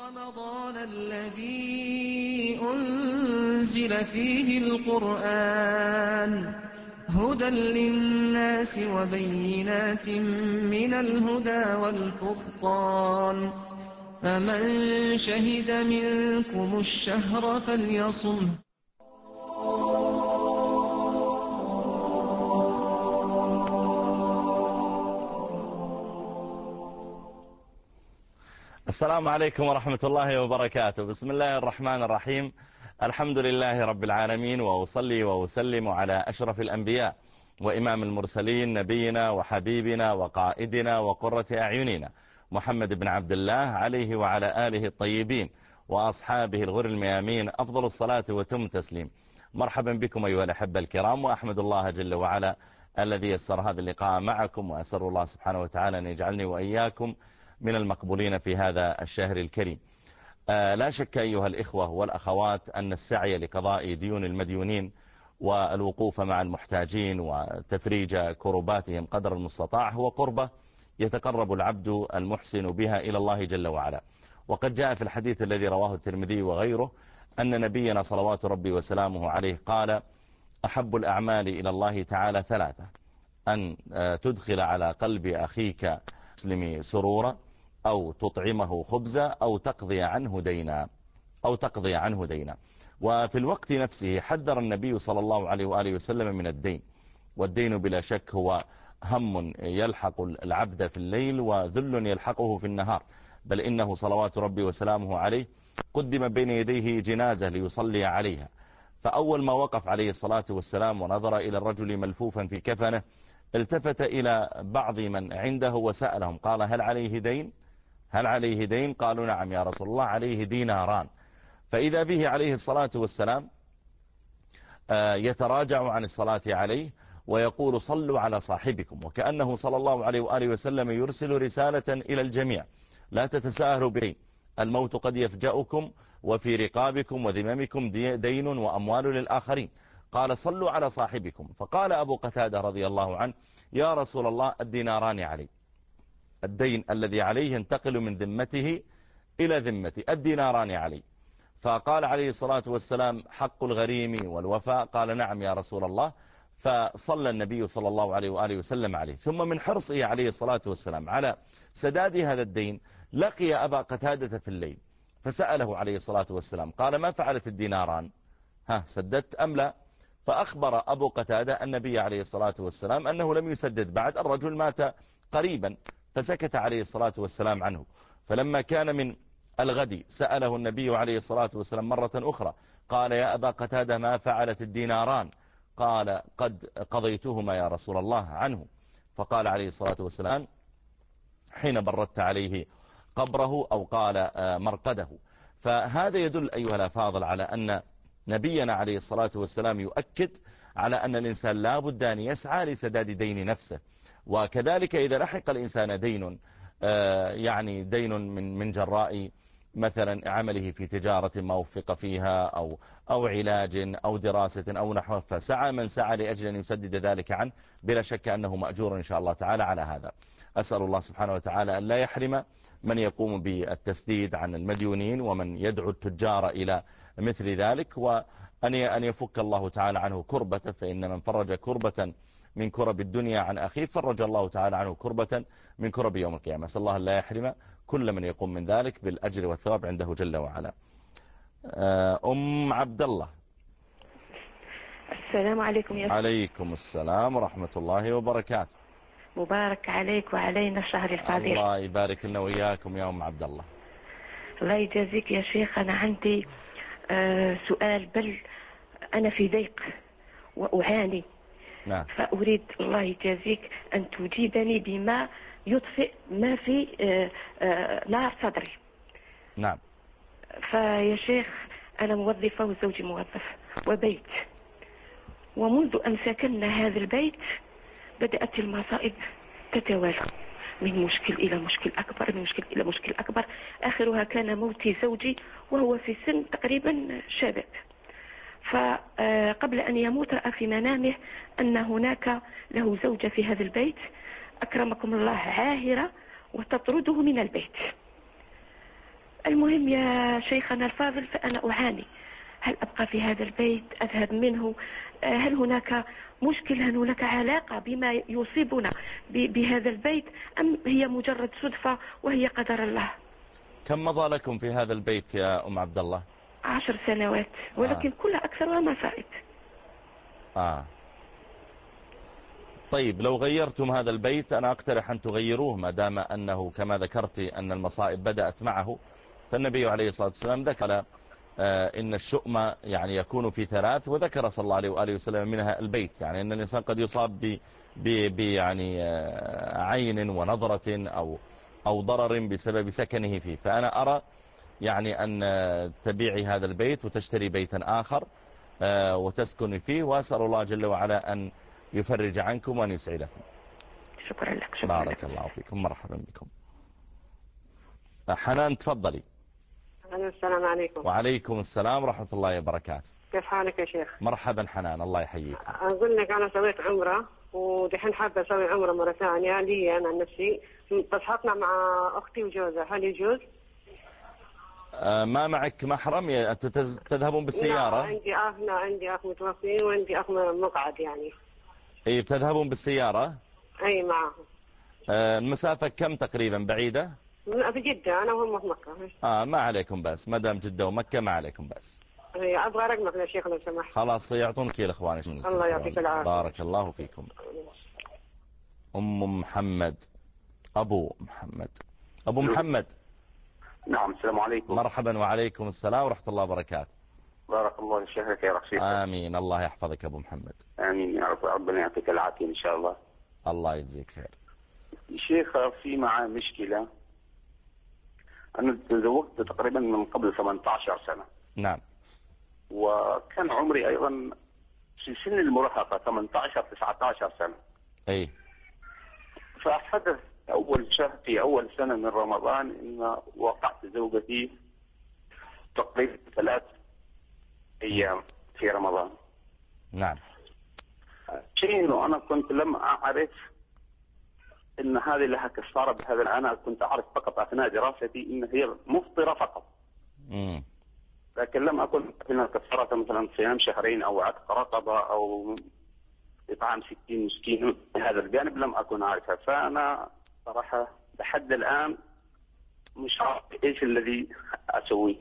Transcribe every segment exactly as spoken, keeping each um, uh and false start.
رمضان الذي أنزل فيه القرآن هدى للناس وبينات من الهدى والفرقان فمن شهد منكم الشهر فليصمه. السلام عليكم ورحمة الله وبركاته. بسم الله الرحمن الرحيم. الحمد لله رب العالمين، وأصلي وأسلم على أشرف الأنبياء وإمام المرسلين نبينا وحبيبنا وقائدنا وقرة أعيننا محمد بن عبد الله عليه وعلى آله الطيبين وأصحابه الغر الميامين أفضل الصلاة وتم تسليم. مرحبا بكم أيها الأحبة الكرام، وأحمد الله جل وعلا الذي يسر هذا اللقاء معكم، وأسر الله سبحانه وتعالى أن يجعلني وإياكم من المقبولين في هذا الشهر الكريم. آه لا شك أيها الإخوة والأخوات أن السعي لقضاء ديون المديونين والوقوف مع المحتاجين وتفريج كرباتهم قدر المستطاع هو قربة يتقرب العبد المحسن بها إلى الله جل وعلا. وقد جاء في الحديث الذي رواه الترمذي وغيره أن نبينا صلوات ربي وسلامه عليه قال: أحب الأعمال إلى الله تعالى ثلاثة: أن تدخل على قلب أخيك مسلم سرورا، أو تطعمه خبزا، أو تقضي عنه دينا أو تقضي عنه دينا. وفي الوقت نفسه حذر النبي صلى الله عليه وآله وسلم من الدين، والدين بلا شك هو هم يلحق العبد في الليل وذل يلحقه في النهار، بل إنه صلوات ربي وسلامه عليه قدم بين يديه جنازة ليصلي عليها، فأول ما وقف عليه الصلاة والسلام ونظر إلى الرجل ملفوفا في كفنه التفت إلى بعض من عنده وسألهم قال: هل عليه دين؟ هل عليه دين؟ قالوا: نعم يا رسول الله، عليه ديناران. فإذا به عليه الصلاة والسلام يتراجع عن الصلاة عليه ويقول: صلوا على صاحبكم، وكأنه صلى الله عليه وآله وسلم يرسل رسالة إلى الجميع: لا تتساهلوا به، الموت قد يفجأكم وفي رقابكم وذممكم دين وأموال للآخرين. قال: صلوا على صاحبكم. فقال أبو قتادة رضي الله عنه: يا رسول الله، الديناران علي، الدين الذي عليه ينتقل من ذمته إلى ذمتي، الديناران علي. فقال عليه الصلاة والسلام: حق الغريم والوفاء. قال: نعم يا رسول الله. فصلى النبي صلى الله عليه وآله وسلم عليه. ثم من حرصه عليه الصلاة والسلام على سداد هذا الدين لقي أبا قتادة في الليل فسأله عليه الصلاة والسلام قال: ما فعلت الديناران؟ ها، سددت أم لا؟ فأخبر أبو قتادة النبي عليه الصلاة والسلام أنه لم يسدد بعد، الرجل مات قريبا، فسكت عليه الصلاة والسلام عنه. فلما كان من الغد سأله النبي عليه الصلاة والسلام مرة أخرى قال: يا أبا قتادة، ما فعلت الديناران؟ قال: قد قضيتهما يا رسول الله عنه. فقال عليه الصلاة والسلام حين بردت عليه قبره، أو قال مرقده. فهذا يدل أيها الأفاضل على أن نبينا عليه الصلاة والسلام يؤكد على أن الإنسان لا بد أن يسعى لسداد دين نفسه. وكذلك إذا لحق الإنسان دين، يعني دين من من جراء مثلا عمله في تجارة ما وفق فيها أو أو علاج أو دراسة أو نحوه، فسعى من سعى لأجل أن يسدد ذلك عنه، بلا شك أنه مأجور إن شاء الله تعالى على هذا. أسأل الله سبحانه وتعالى أن لا يحرم من يقوم بالتسديد عن المديونين ومن يدعو التجار إلى مثل ذلك، وأن أن يفك الله تعالى عنه كربة، فإن من فرج كربة من كرب الدنيا عن أخيه فرج الله تعالى عنه كربة من كرب يوم القيامة. أسأل الله لا يحرم كل من يقوم من ذلك بالأجر والثواب عنده جل وعلا. أم عبد الله. السلام عليكم يا عليكم السلام ورحمة الله وبركاته. مبارك عليك وعلينا الشهر الفضيل. الله يبارك لنا وإياكم يا أم عبد الله. الله يجازيك يا شيخ. أنا عندي آه سؤال، بل أنا في ضيق وأعاني. نعم. فأريد الله يجازيك أن تجيبني بما يطفئ ما في آه آه نار صدري. نعم. فيا شيخ، أنا موظفة وزوجي موظف وبيت، ومنذ أن سكننا هذا البيت بدأت المصائب تتوالى، من مشكل إلى مشكل أكبر، من مشكل إلى مشكل أكبر. آخرها كان موت زوجي وهو في سن تقريبا شباب. فقبل أن يموت رأى في منامه أن هناك له زوجة في هذا البيت أكرمكم الله عاهرة وتطرده من البيت. المهم يا شيخنا الفاضل، فأنا أعاني. هل أبقى في هذا البيت؟ أذهب منه؟ هل هناك مشكلة؟ هل هناك علاقة بما يصيبنا بهذا البيت، أم هي مجرد صدفة وهي قدر الله؟ كم مضى لكم في هذا البيت يا أم عبد الله؟ عشر سنوات، ولكن آه. كلها أكثرها مصائب. آه. طيب لو غيرتم هذا البيت أنا أقترح أن تغيروه، ما دام أنه كما ذكرت أن المصائب بدأت معه. فالنبي عليه الصلاة والسلام ذكر آه إن الشؤم يعني يكون في ثلاث، وذكر صلى الله عليه وآله وسلم منها البيت. يعني أن الإنسان قد يصاب ب ب يعني آه عين ونظرة أو أو ضرر بسبب سكنه فيه. فأنا أرى يعني أن تبيعي هذا البيت وتشتري بيتا آخر آه وتسكن فيه، وأسأل الله جل وعلا أن يفرج عنكم وأن يسعدكم. شكرا لك. شكرا بارك لك. الله فيكم، مرحبا بكم. حنان تفضلي. السلام عليكم. وعليكم السلام ورحمة الله وبركاته. كيف حالك يا شيخ؟ مرحبا حنان، الله يحييكم. أقول لك أنا سويت عمرة ودحين حابة أسوي عمرة مرة ثانية لي أنا نفسي، بس حطنا مع أختي وجوزها، هل يجوز؟ آه ما معك محرم؟ أنتم تذهبون بالسيارة؟ لا عندي أخ، لا عندي أخ متوفي وعندي أخ مقعد يعني. أي بتذهبون بالسيارة؟ أي معه. آه المسافة كم تقريبا بعيدة؟ في جدة أنا وهم في مكة. آه ما عليكم بس، ما دام جدة ومكة ما عليكم بس. أبغى رقمك يا شيخ لو سمحت. خلاص يعطونك الإخوان. الله يعطيك العافية. بارك الله فيكم. أم محمد، أبو محمد، أبو محمد. نعم السلام عليكم. مرحبا وعليكم السلام ورحمة الله وبركاته. بارك الله في شهرك يا رشيد. آمين، الله يحفظك أبو محمد. آمين يا رب، ربنا يعطيك العافية إن شاء الله. الله يجزيك خير. شيخ في معي مشكلة، أنا تزوجت تقريبا من قبل ثمانية عشر سنة. نعم. وكان عمري أيضا في سن المراهقة ثمانية عشر تسعة عشر سنة. أي. فحدث أول شهر في أول سنة من رمضان إن وقعت زوجتي تقريبا ثلاث أيام في رمضان. نعم. شيء إنه أنا كنت لم أعرف إن هذه لها كفارة بهذا، أنا كنت أعرف فقط أثناء دراستي إن هي مفطرة فقط. مم. لكن لم أكن إنها كفارة مثلا صيام شهرين أو عتق رقبة أو إطعام ستين مسكين، هذا الجانب لم أكن أعرفها. فأنا صراحة لحد الآن مش عارف إيش الذي أسويه.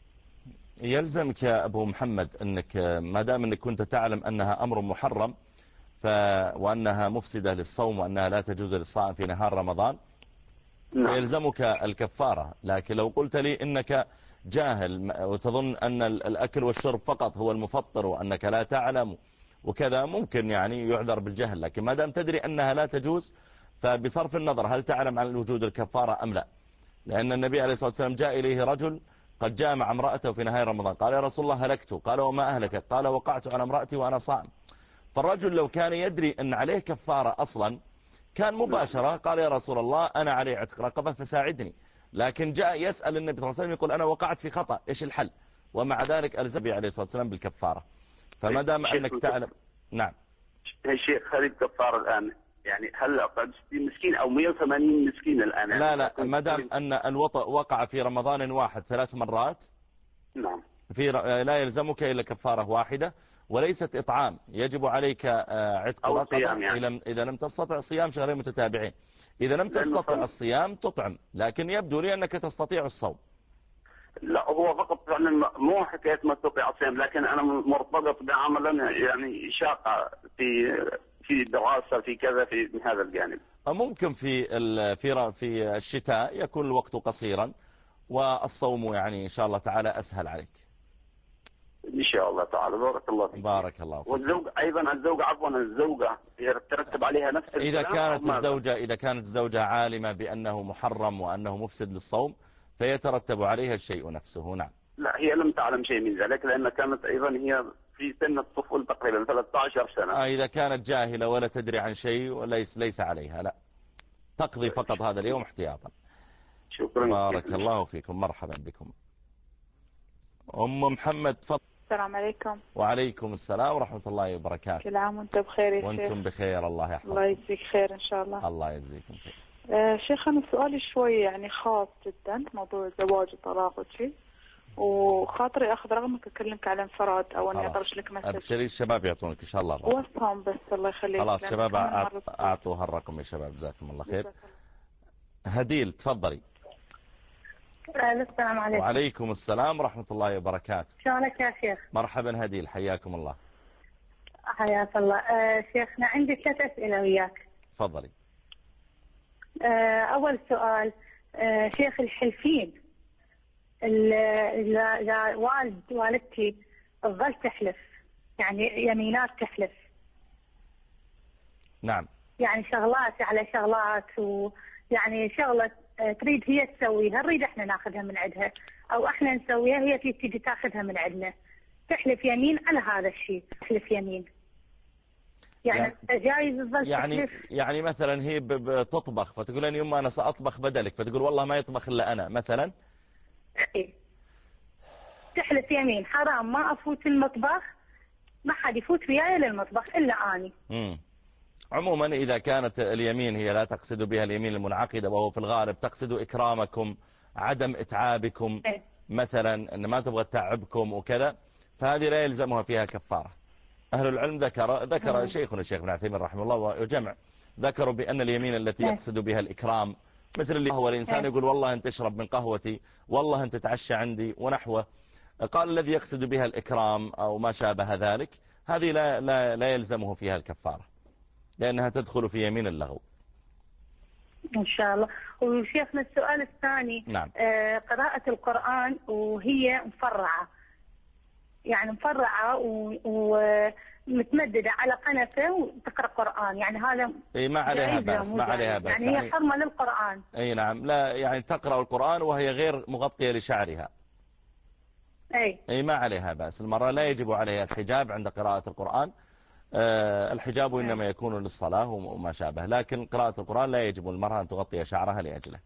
يلزمك يا أبو محمد أنك ما دام أنك كنت تعلم أنها أمر محرم ف... وأنها مفسدة للصوم وأنها لا تجوز للصائم في نهار رمضان، نعم. فيلزمك الكفارة. لكن لو قلت لي إنك جاهل وتظن أن الأكل والشرب فقط هو المفطر وأنك لا تعلم وكذا، ممكن يعني يعذر بالجهل. لكن ما دام تدري أنها لا تجوز، فبصرف النظر هل تعلم عن وجود الكفارة أم لا. لأن النبي عليه الصلاة والسلام جاء إليه رجل قد جاء مع امرأته في نهاية رمضان، قال يا رسول الله هلكت. قال وما أهلكت؟ قال وقعت على امرأتي وأنا صائم. فالرجل لو كان يدري أن عليه كفارة أصلا كان مباشرة قال يا رسول الله أنا علي عتق رقبة فساعدني. لكن جاء يسأل النبي صلى الله عليه وسلم يقول أنا وقعت في خطأ، إيش الحل؟ ومع ذلك ألزم عليه الصلاة والسلام بالكفارة. فما دام أنك تعلم. نعم يا شيخ، هذه الكفارة الآن يعني هل أقعد ستين مسكين أو مئة وثمانين مسكين الآن؟ لا لا، ما دام أن الوطأ وقع في رمضان واحد ثلاث مرات. نعم. في لا يلزمك إلا كفارة واحدة وليست إطعام. يجب عليك عتق رقبة يعني. إذا لم تستطع صيام شهرين متتابعين. إذا لم تستطع الصيام تطعم، لكن يبدو لي أنك تستطيع الصوم. لا هو فقط فعلا مو حكاية ما استطيع الصيام، لكن أنا مرتبط بعمل يعني شاقة في في دراسة في كذا في هذا الجانب. ممكن في في في الشتاء يكون الوقت قصيرا والصوم يعني إن شاء الله تعالى أسهل عليك. إن شاء الله تعالى. بارك الله فيك. بارك الله فيك. والزوج أيضا الزوجة عفوا الزوجة يترتب عليها نفس إذا كانت الزوجة إذا كانت الزوجة عالمة بأنه محرم وأنه مفسد للصوم فيترتب عليها الشيء نفسه. نعم. لا هي لم تعلم شيء من ذلك لأن كانت أيضا هي في سن الطفل تقريبا ثلاثة عشر سنة. آه إذا كانت جاهلة ولا تدري عن شيء وليس ليس عليها، لا تقضي فقط هذا اليوم احتياطا. شكرا. بارك الله فيكم، مرحبا بكم. أم محمد تفضل. السلام عليكم. وعليكم السلام ورحمة الله وبركاته. كل عام وانتم بخير يا شيخ. وانتم بخير، الله يحفظكم. الله يجزيك خير إن شاء الله. الله يجزيكم خير. آه شيخ أنا سؤالي شوي يعني خاص جدا، موضوع الزواج والطلاق وشي، وخاطري أخذ رقمك أكلمك على انفراد أو إني أطرش لك مسج. أبشري الشباب يعطونك إن شاء الله الرقم. وصهم بس الله يخليك. خلاص شباب أعطوا هالرقم يا شباب، جزاكم الله خير. هديل تفضلي. السلام عليكم. وعليكم السلام ورحمة الله وبركاته. شلونك يا شيخ؟ مرحبا هديل، حياكم الله. حياك الله. آه شيخنا عندي ثلاث أسئلة وياك. تفضلي. آه أول سؤال، آه شيخ الحلفين إذا والد والدتي تظل تحلف، يعني يمينات تحلف. نعم. يعني شغلات على شغلات، ويعني شغلة تريد هي تسويها نريد احنا ناخذها من عندها، او احنا نسويها هي تيجي تاخذها من عندنا. تحلف يمين على هذا الشيء، تحلف يمين. يعني, يعني جايز تظل يعني تحلف. يعني مثلا هي بتطبخ فتقول لي يما انا ساطبخ بدلك، فتقول والله ما يطبخ الا انا مثلا. إيه. تحلف يمين حرام ما افوت المطبخ، ما حد يفوت وياي للمطبخ الا اني. امم عموما إذا كانت اليمين هي لا تقصد بها اليمين المنعقدة، وهو في الغالب تقصد إكرامكم، عدم إتعابكم مثلا، أن ما تبغى تتعبكم وكذا، فهذه لا يلزمها فيها كفارة. أهل العلم ذكر ذكر شيخنا الشيخ ابن عثيمين رحمه الله وجمع، ذكروا بأن اليمين التي يقصد بها الإكرام، مثل اللي هو الإنسان يقول والله أنت تشرب من قهوتي، والله أنت تتعشى عندي ونحوه، قال الذي يقصد بها الإكرام أو ما شابه ذلك، هذه لا, لا, لا يلزمه فيها الكفارة، لأنها تدخل في يمين اللغو. إن شاء الله. وشيخنا السؤال الثاني، نعم. آه قراءة القرآن وهي مفرعة، يعني مفرعة ومتمددة على قنفة وتقرأ قرآن، يعني هذا اي ما عليها بأس، ما عليها بأس، يعني هي حرمة للقرآن. اي نعم، لا يعني تقرأ القرآن وهي غير مغطية لشعرها. اي اي ما عليها بأس، المرأة لا يجب عليها الحجاب عند قراءة القرآن. أه الحجاب إنما يكون للصلاة وما شابه، لكن قراءة القرآن لا يجب المرأة أن تغطي شعرها لأجله.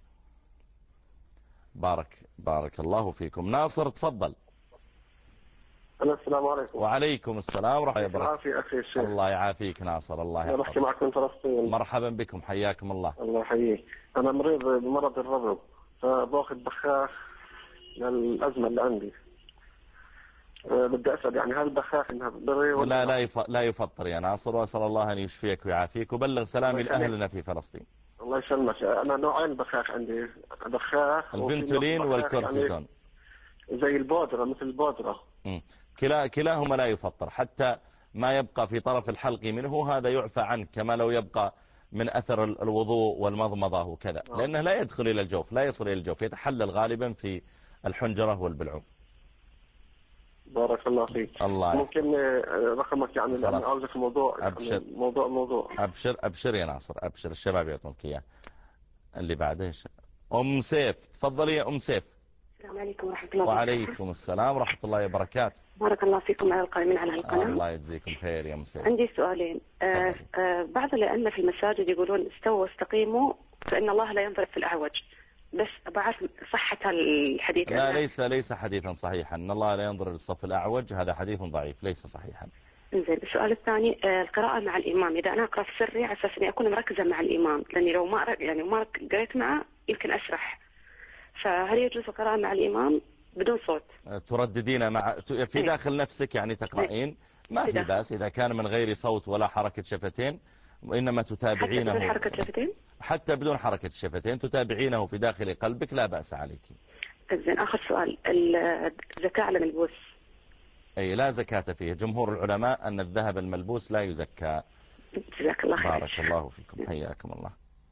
بارك بارك الله فيكم. ناصر تفضل. السلام عليكم. وعليكم السلام ورحمة الله وبركاته. أخي الشيخ. الله يعافيك ناصر، الله يحفظك. أنا بحكي معك من فلسطين. مرحبا بكم، حياكم الله. الله يحييك. أنا مريض بمرض الربو، فباخذ بخاخ للأزمة اللي عندي. أه بدي أسأل يعني هل البخاخ إنها بضري ولا لا لا يف... لا يفطر يا ناصر، وأسأل الله أن يشفيك ويعافيك، وبلغ سلامي لأهلنا في فلسطين. الله يسلمك. أنا نوعين بخاخ عندي، بخاخ الفنتولين والكورتيزون، يعني زي البودرة مثل البودرة. م. كلا كلاهما لا يفطر، حتى ما يبقى في طرف الحلق منه هذا يعفى عنه، كما لو يبقى من أثر الوضوء والمضمضة وكذا، لأنه لا يدخل إلى الجوف، لا يصل إلى الجوف، يتحلل غالبا في الحنجرة والبلعوم. بارك الله فيك. الله ممكن رقمك يعني لأن عاوزك موضوع أبشر. موضوع موضوع أبشر أبشر يا ناصر، أبشر، الشباب يعطونك إياه. اللي بعده أم سيف، تفضلي يا أم سيف. السلام عليكم ورحمة الله وبركاته. وعليكم السلام ورحمة الله وبركاته. بارك الله فيكم على القائمين على القناة. الله يجزيكم خير يا أم سيف. عندي سؤالين. آه آه بعض الأئمة في المساجد يقولون استووا واستقيموا فإن الله لا ينظر في الأعوج، بس بعرف صحة الحديث. لا ليس ليس حديثا صحيحا، ان الله لا ينظر للصف الاعوج، هذا حديث ضعيف ليس صحيحا. زين. السؤال الثاني، آه القراءة مع الإمام، إذا أنا أقرأ في سري على أساس إني أكون مركزة مع الإمام، لأني لو ما يعني ما قريت معه يمكن أسرح، فهل يجوز القراءة مع الإمام بدون صوت؟ ترددين مع في داخل نفسك يعني تقرأين، ما في بأس إذا كان من غير صوت ولا حركة شفتين، وإنما تتابعينه حتى بدون حركة شفتين؟ حتى بدون حركة الشفتين تتابعينه في داخل قلبك، لا بأس عليك. زين. آخر سؤال، الزكاة على الملبوس. أي لا زكاة فيه، جمهور العلماء أن الذهب الملبوس لا يزكى. جزاك الله خير. بارك الله فيكم، حياكم الله.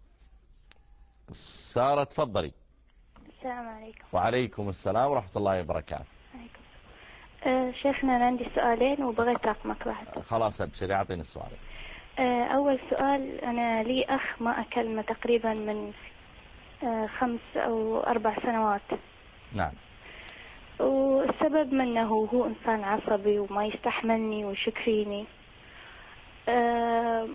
سارة تفضلي. السلام عليكم. وعليكم السلام ورحمة الله وبركاته. عليكم. أه شيخنا أنا عندي سؤالين وبغيت رقمك واحد. خلاص ابشري، اعطيني السؤالين. أه أول سؤال، أنا لي أخ ما أكلمه تقريبا من أه خمس أو أربع سنوات. نعم. والسبب منه هو إنسان عصبي وما يستحملني ويشك فيني. أه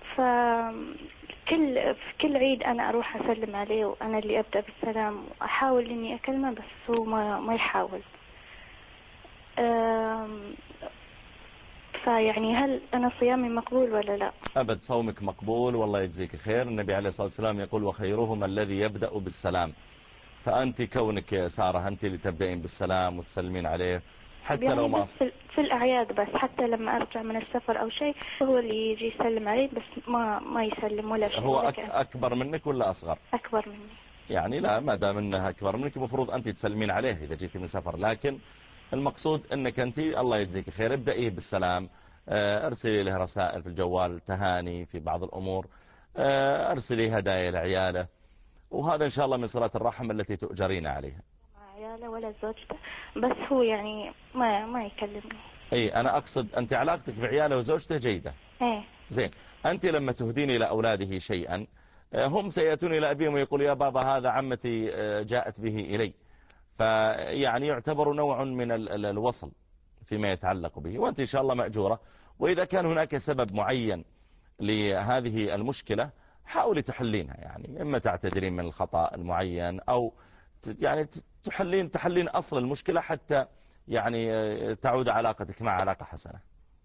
فكل في كل عيد أنا أروح أسلم عليه وأنا اللي أبدأ بالسلام وأحاول إني أكلمه بس هو ما ما يحاول. فيعني هل أنا صيامي مقبول ولا لا؟ أبد صومك مقبول والله يجزيك خير. النبي عليه الصلاة والسلام يقول وخيرهم الذي يبدأ بالسلام. فأنت كونك يا سارة أنت اللي تبدأين بالسلام وتسلمين عليه حتى يعني لو ما بس في الأعياد بس، حتى لما أرجع من السفر أو شيء هو اللي يجي يسلم علي، بس ما ما يسلم ولا شيء. هو أك أكبر منك ولا أصغر؟ أكبر مني. يعني لا، ما دام انها اكبر منك المفروض انت تسلمين عليه اذا جيتي من سفر، لكن المقصود انك انت الله يجزيك خير ابدأيه بالسلام، ارسلي له رسائل في الجوال، تهاني في بعض الامور، ارسلي هدايا لعياله، وهذا ان شاء الله من صلة الرحم التي تؤجرين عليها. مع عياله ولا زوجته، بس هو يعني ما ما يكلمني. اي انا اقصد انت علاقتك بعياله وزوجته جيدة. ايه زين. انت لما تهدين الى اولاده شيئا هم سيأتون إلى أبيهم ويقول يا بابا هذا عمتي جاءت به إلي، فيعني يعتبر نوع من الوصل فيما يتعلق به، وأنت إن شاء الله مأجورة. وإذا كان هناك سبب معين لهذه المشكلة حاولي تحلينها، يعني إما تعتذرين من الخطأ المعين أو يعني تحلين تحلين أصل المشكلة حتى يعني تعود علاقتك مع علاقة حسنة.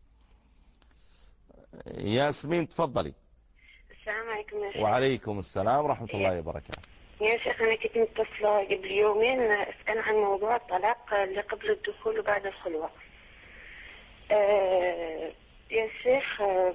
ياسمين تفضلي. السلام عليكم يا شيخ. وعليكم السلام ورحمة الله وبركاته. يا شيخ أنا كنت متصلة قبل يومين أسأل عن موضوع الطلاق اللي قبل الدخول وبعد الخلوة. أه يا شيخ أه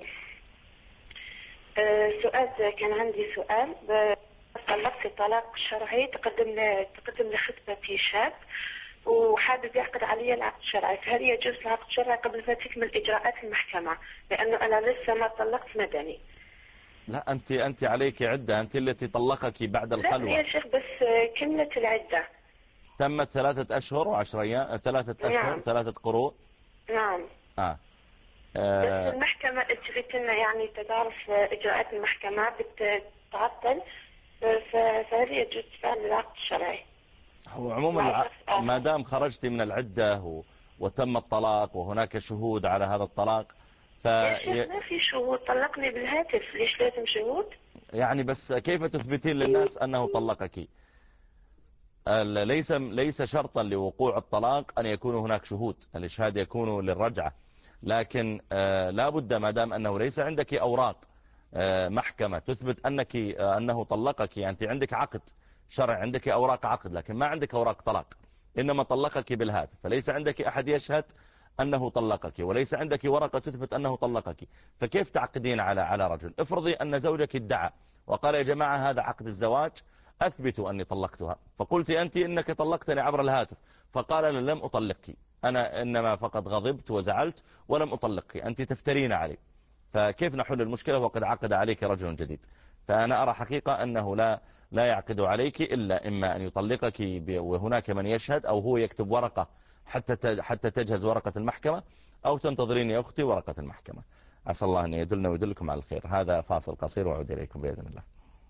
سؤال، كان عندي سؤال. طلقت طلاق شرعي، تقدم تقدم لخطبتي شاب وحابب يعقد علي العقد الشرعي، فهل يجوز العقد الشرعي قبل ما تكمل إجراءات المحكمة؟ لأنه أنا لسه ما طلقت مدني. لا أنت أنت عليك عدة، أنت التي طلقك بعد الخلوة. لا يا شيخ بس كملت العدة. تمت ثلاثة أشهر وعشر أيام، ثلاثة أشهر نعم. ثلاثة قروء. نعم. آه. آه. بس المحكمة اجرت لنا يعني تدارس إجراءات المحكمة بتتعطل، فهل يجوز فعل العقد الشرعي؟ هو عموما ما دام خرجتي من العدة و... وتم الطلاق وهناك شهود على هذا الطلاق ف... يا شيخ ما في شهود، طلقني بالهاتف، ليش لازم شهود؟ يعني بس كيف تثبتين للناس أنه طلقك؟ ليس ليس شرطا لوقوع الطلاق أن يكون هناك شهود، الإشهاد يكون للرجعة، لكن لا بد ما دام أنه ليس عندك أوراق محكمة تثبت أنك أنه طلقك، يعني أنت عندك عقد شرع، عندك أوراق عقد لكن ما عندك أوراق طلاق، إنما طلقك بالهاتف، فليس عندك أحد يشهد أنه طلقك وليس عندك ورقة تثبت أنه طلقك، فكيف تعقدين على على رجل؟ افرضي أن زوجك ادعى وقال يا جماعة هذا عقد الزواج أثبتوا أني طلقتها، فقلت أنت إنك طلقتني عبر الهاتف، فقال أنا لم أطلقك، أنا إنما فقط غضبت وزعلت ولم أطلقك، أنت تفترين علي، فكيف نحل المشكلة وقد عقد عليك رجل جديد؟ فأنا أرى حقيقة أنه لا لا يعقد عليك إلا إما أن يطلقك وهناك من يشهد، أو هو يكتب ورقة حتى حتى تجهز ورقة المحكمة، أو تنتظرين يا أختي ورقة المحكمة. عسى الله أن يدلنا ويدلكم على الخير. هذا فاصل قصير وأعود إليكم بإذن الله.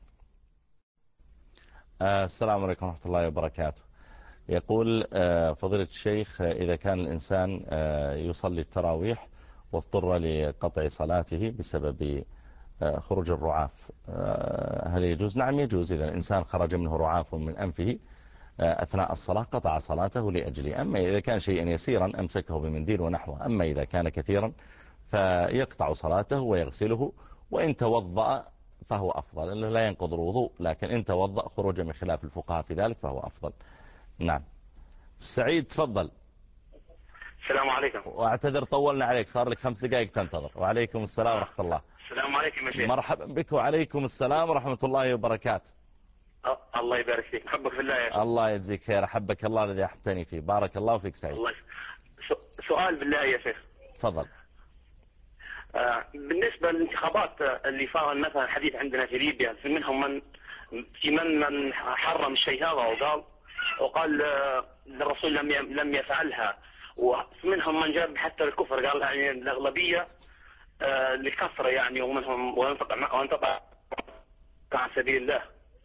السلام عليكم ورحمة الله وبركاته. يقول فضيلة الشيخ إذا كان الإنسان يصلي التراويح واضطر لقطع صلاته بسبب خروج الرعاف هل يجوز؟ نعم يجوز. إذا الإنسان خرج منه رعاف من أنفه أثناء الصلاة قطع صلاته لأجله. أما إذا كان شيئا يسيرا أمسكه بمنديل ونحوه، أما إذا كان كثيرا فيقطع صلاته ويغسله، وإن توضأ فهو أفضل، لا ينقض الوضوء، لكن إن توضأ خروج من خلاف الفقهاء في ذلك فهو أفضل. نعم. سعيد تفضل. السلام عليكم. واعتذر طولنا عليك، صار لك خمس دقائق تنتظر. وعليكم السلام ورحمة الله. السلام عليكم يا شيخ. مرحبا بك. وعليكم السلام ورحمة الله وبركاته. الله يبارك فيك، أحبك في الله يا شيخ. الله يجزيك خير، أحبك الله الذي أحبتني فيه. بارك الله فيك سعيد. الله سؤال بالله يا شيخ. تفضل. آه بالنسبة للانتخابات اللي صار مثلا حديث عندنا في ليبيا، في منهم من في من من حرم الشيء هذا وقال وقال آه الرسول لم لم يفعلها، ومنهم من جاب حتى الكفر قال يعني الأغلبية آه للكفر يعني، ومنهم وانتقع وانتقع عن سبيل الله،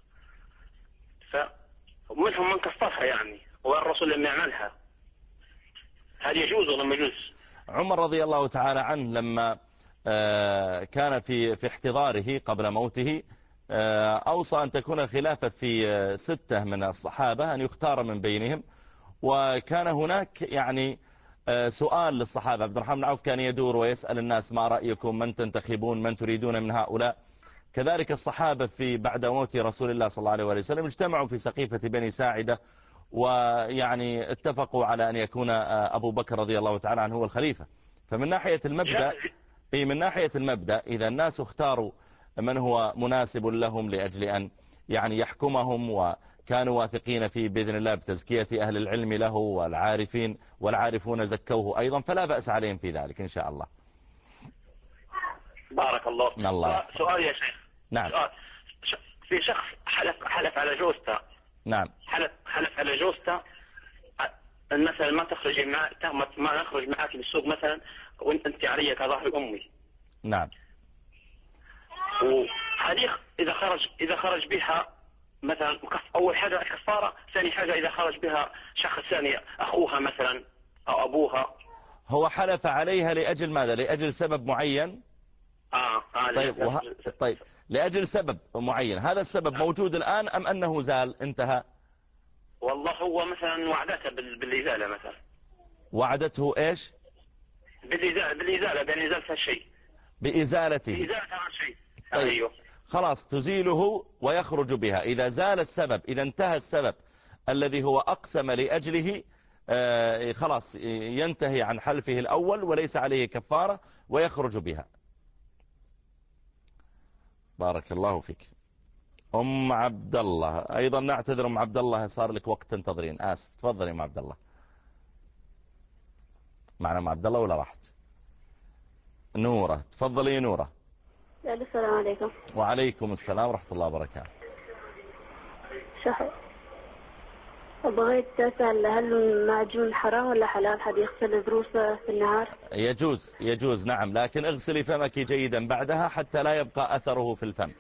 فمنهم من كفرها يعني والرسول لم يعملها، هل يجوز ولا ما يجوز؟ عمر رضي الله تعالى عنه لما كان في في احتضاره قبل موته أوصى أن تكون الخلافة في ستة من الصحابة، أن يختار من بينهم، وكان هناك يعني سؤال للصحابة. عبد الرحمن بن عوف كان يدور ويسأل الناس ما رأيكم، من تنتخبون، من تريدون من هؤلاء. كذلك الصحابة في بعد موت رسول الله صلى الله عليه وسلم اجتمعوا في سقيفة بني ساعدة، ويعني اتفقوا على أن يكون أبو بكر رضي الله تعالى عنه هو الخليفة. فمن ناحية المبدأ إيه من ناحية المبدأ إذا الناس اختاروا من هو مناسب لهم لأجل أن يعني يحكمهم، وكانوا واثقين فيه بإذن الله بتزكية أهل العلم له والعارفين والعارفون زكوه أيضا، فلا بأس عليهم في ذلك إن شاء الله. بارك الله. الله. سؤال يا شيخ. نعم. سؤال. في شخص حلف حلف على جوزته. نعم. حلف حلف على جوزته مثلا ما تخرج مع ما نخرج معك للسوق مثلا وانت انت علي كظهر امي. نعم. وهذه اذا خرج اذا خرج بها مثلا اول حاجه كفاره، ثاني حاجه اذا خرج بها شخص ثاني اخوها مثلا او ابوها. هو حلف عليها لاجل ماذا؟ لاجل سبب معين. اه, آه طيب وه... طيب لاجل سبب معين، هذا السبب موجود الان ام انه زال انتهى؟ والله هو مثلا وعدته بالازاله مثلا. وعدته ايش؟ بالازاله بالازاله بان ازاله الشيء. بازالته. بازاله هذا الشيء. طيب. ايوه. خلاص تزيله ويخرج بها. إذا زال السبب، إذا انتهى السبب الذي هو أقسم لأجله، آه خلاص ينتهي عن حلفه الأول وليس عليه كفارة ويخرج بها. بارك الله فيك. أم عبد الله أيضا نعتذر. أم عبد الله صار لك وقت تنتظرين، آسف. تفضلي أم عبد الله. معنا أم عبد الله ولا راحت؟ نورة. تفضلي نورة. السلام عليكم. وعليكم السلام ورحمة الله وبركاته. شحو بغيت أسأل هل المعجون حرام ولا حلال؟ حد يغسل ضروسه في النهار؟ يجوز يجوز نعم، لكن اغسلي فمك جيدا بعدها حتى لا يبقى أثره في الفم.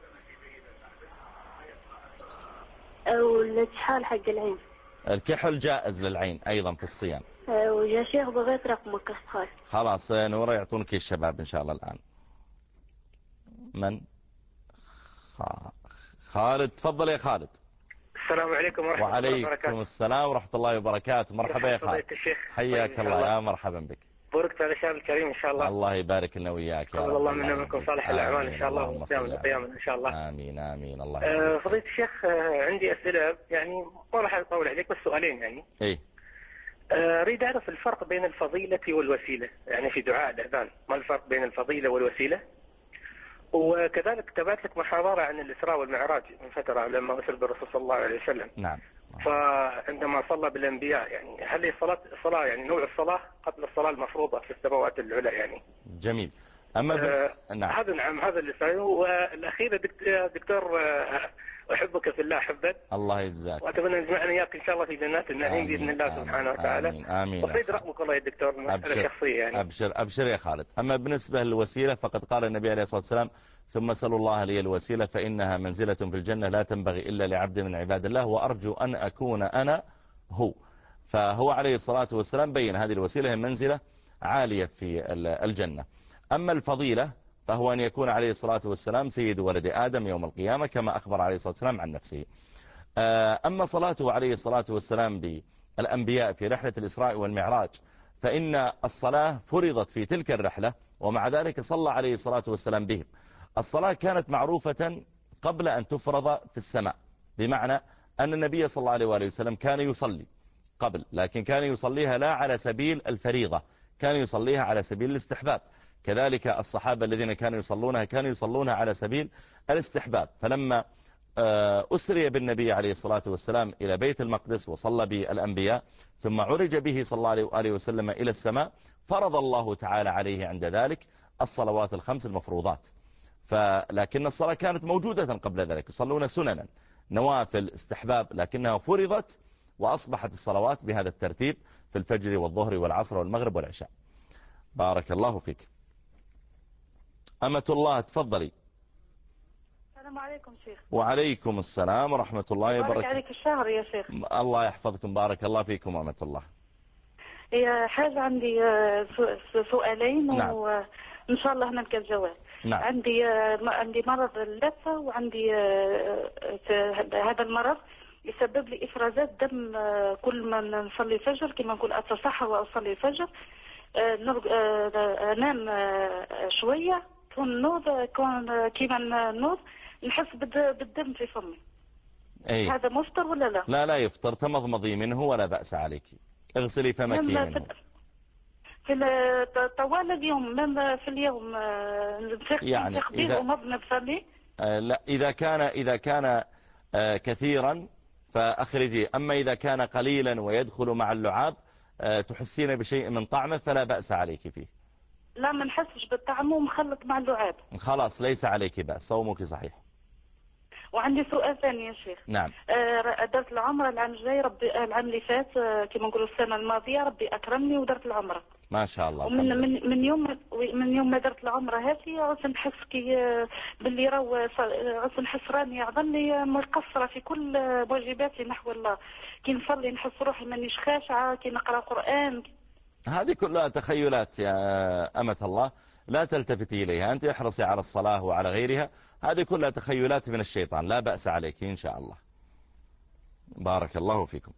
أو الكحال حق العين. الكحل جائز للعين أيضا في الصيام. ويا شيخ بغيت رقمك أصخاص. خلاص نورة يعطونك الشباب إن شاء الله الآن. من؟ خالد. تفضل يا خالد. السلام عليكم ورحمة الله وبركاته. وعليكم السلام ورحمة الله وبركاته. مرحبا يا خالد. حياك الله. يا مرحبا بك. باركت على الشهر الكريم إن شاء الله. الله يبارك لنا وياك يا رب. الله منا منكم صالح الأعمال إن شاء الله وقيام القيامة إن شاء الله. آمين آمين. الله آه فضيلة الشيخ آه عندي أسئلة يعني ما راح أطول عليك بس سؤالين يعني. إيه. أريد أعرف الفرق بين الفضيلة والوسيلة يعني في دعاء الأذان، ما الفرق بين الفضيلة والوسيلة؟ وكذلك تابعت لك محاضرة عن الإسراء والمعراج من فترة لما أسر بالرسول صلى الله عليه وسلم. نعم. فعندما صلى بالأنبياء يعني هل هي صلاة الصلاة يعني نوع الصلاة قبل الصلاة المفروضة في السماوات العلى يعني. جميل. أما ب... آه نعم. هذا نعم هذا اللي سأله. والأخير دكتور آه أحبك في الله حبا. الله يجزاك. وأتمنى أن نجمعنا إياك إن شاء الله في جنات النعيم بإذن الله آمين. سبحانه وتعالى. آمين آمين. وصيد رقمك الله يا دكتور مسألة شخصية يعني. أبشر أبشر يا خالد. أما بالنسبة للوسيلة فقد قال النبي عليه الصلاة والسلام ثم سألوا الله لي الوسيلة فإنها منزلة في الجنة لا تنبغي إلا لعبد من عباد الله وأرجو أن أكون أنا هو. فهو عليه الصلاة والسلام بين هذه الوسيلة منزلة عالية في الجنة. أما الفضيلة فهو أن يكون عليه الصلاة والسلام سيد ولد آدم يوم القيامة كما أخبر عليه الصلاة والسلام عن نفسه. أما صلاته عليه الصلاة والسلام بالأنبياء في رحلة الإسراء والمعراج فإن الصلاة فرضت في تلك الرحلة ومع ذلك صلى عليه الصلاة والسلام بهم. الصلاة كانت معروفة قبل أن تفرض في السماء، بمعنى أن النبي صلى الله عليه وآله وسلم كان يصلي قبل، لكن كان يصليها لا على سبيل الفريضة، كان يصليها على سبيل الاستحباب. كذلك الصحابة الذين كانوا يصلونها كانوا يصلونها على سبيل الاستحباب. فلما أسري بالنبي عليه الصلاة والسلام إلى بيت المقدس وصلى بالأنبياء ثم عرج به صلى الله عليه وسلم إلى السماء فرض الله تعالى عليه عند ذلك الصلوات الخمس المفروضات. فلكن الصلاة كانت موجودة قبل ذلك، يصلون سننا نوافل استحباب، لكنها فرضت وأصبحت الصلوات بهذا الترتيب في الفجر والظهر والعصر والمغرب والعشاء. بارك الله فيك. أمة الله تفضلي. السلام عليكم شيخ. وعليكم السلام ورحمة الله وبركاته. بارك عليك الشهر يا شيخ. الله يحفظكم. بارك الله فيكم أمة الله. هي حاجة عندي سؤالين. نعم. وإن شاء الله هنلقى الجواب. نعم. عندي عندي مرض اللثة وعندي هذا المرض يسبب لي افرازات دم كل ما نصلي الفجر، كما نقول اتصحى واصلي الفجر. انام شويه كون نوض كون كيما نوض نحس بالدم في فمي. أي. هذا مفطر ولا لا؟ لا لا يفطر، تمضمضي منه ولا بأس عليك، اغسلي فمك منه. في طوال اليوم من في اليوم يعني إذا ومضمض فمي. آه لا، إذا كان إذا كان آه كثيرا فأخرجي، أما إذا كان قليلا ويدخل مع اللعاب آه تحسين بشيء من طعمه فلا بأس عليك فيه. لا ما نحسش بالطعم ومخلط مع اللعاب. خلاص ليس عليك بأس، صومك صحيح. وعندي سؤال ثاني يا شيخ. نعم. آه درت العمرة العام الجاي، ربي العام اللي فات آه كما نقولوا السنة الماضية ربي أكرمني ودرت العمرة. ما شاء الله. ومن من من يوم من يوم ما درت العمرة هذه عدت نحس كي باللي راهو عدت نحس راني عظني مقصرة في كل واجباتي نحو الله. كي نصلي نحس روحي مانيش خاشعة، كي نقرأ قرآن. هذه كلها تخيلات يا أمة الله، لا تلتفتي إليها، أنت احرصي على الصلاة وعلى غيرها، هذه كلها تخيلات من الشيطان، لا بأس عليك إن شاء الله. بارك الله فيكم.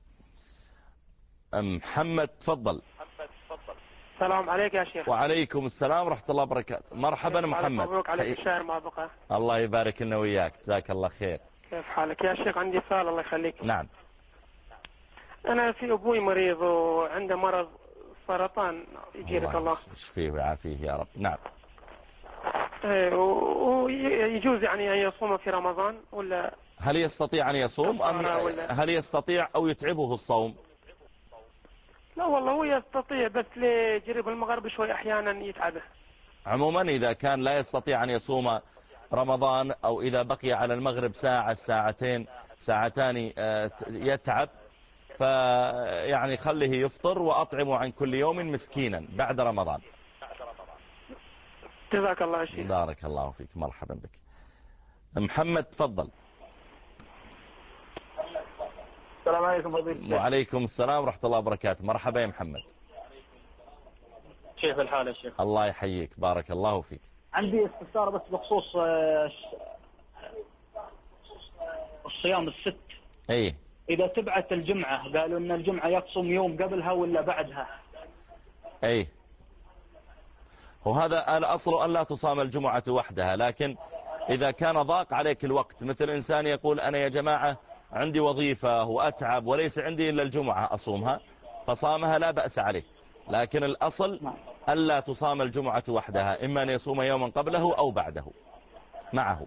محمد تفضل. السلام عليك يا شيخ. وعليكم السلام ورحمة الله وبركاته. مرحبا محمد. مبروك عليك الشهر ما بقى. الله يبارك لنا وياك، جزاك الله خير. كيف حالك يا شيخ؟ عندي سؤال الله يخليك. نعم. أنا في أبوي مريض وعنده مرض سرطان يجيرك الله. يشفيه ويعافيه يا رب. نعم. ويجوز يعني أن يصوم في رمضان ولا؟ هل يستطيع أن يصوم أم هل يستطيع أو يتعبه الصوم؟ لا والله هو يستطيع، بس لجرب المغرب شوي أحيانا يتعبه. عموما إذا كان لا يستطيع أن يصوم رمضان أو إذا بقي على المغرب ساعة ساعتين ساعتان يتعب، فيعني خليه يفطر وأطعمه عن كل يوم مسكينا بعد رمضان. جزاك الله شيخ. بارك الله فيك، مرحبا بك. محمد تفضل. السلام عليكم فضيلة. وعليكم السلام ورحمة الله وبركاته. مرحبا يا محمد. كيف الحال يا شيخ؟ الله يحييك، بارك الله فيك. عندي استفسار بس بخصوص الصيام الست. ايه. إذا تبعت الجمعة قالوا إن الجمعة يصوم يوم قبلها ولا بعدها؟ ايه. وهذا الأصل أن لا تصام الجمعة وحدها، لكن إذا كان ضاق عليك الوقت، مثل إنسان يقول أنا يا جماعة عندي وظيفة وأتعب وليس عندي إلا الجمعة أصومها، فصامها لا بأس عليه، لكن الأصل ألا تصام الجمعة وحدها، إما أن يصوم يوما قبله أو بعده معه.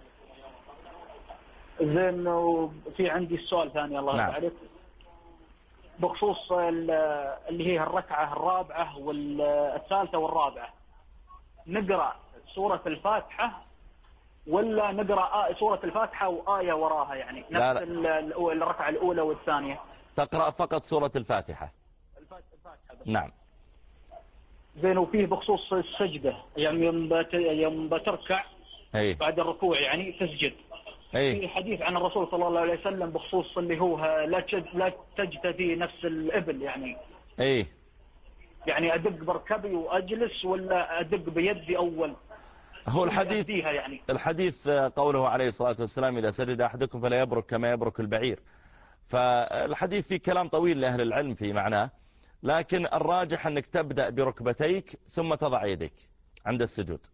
زين. وفي عندي السؤال ثاني الله نعم. يبارك بخصوص اللي هي الركعة الرابعة والثالثة والرابعة، نقرأ سورة الفاتحة ولا نقرأ سورة الفاتحة وآية وراها، يعني نفس لا لا. الركعة الأولى والثانية؟ تقرأ فقط سورة الفاتحة. الفاتحة بس. نعم. زين. وفيه بخصوص السجدة، يعني يوم بتركع أي. بعد الركوع يعني تسجد. أي. في حديث عن الرسول صلى الله عليه وسلم بخصوص اللي هو لا لا تجتثي نفس الإبل، يعني أي. يعني أدق بركبي وأجلس ولا أدق بيدي أول؟ هو الحديث يعني. الحديث قوله عليه الصلاة والسلام إذا سجد أحدكم فلا يبرك كما يبرك البعير، فالحديث فيه كلام طويل لأهل العلم في معناه، لكن الراجح أنك تبدأ بركبتيك ثم تضع يديك عند السجود.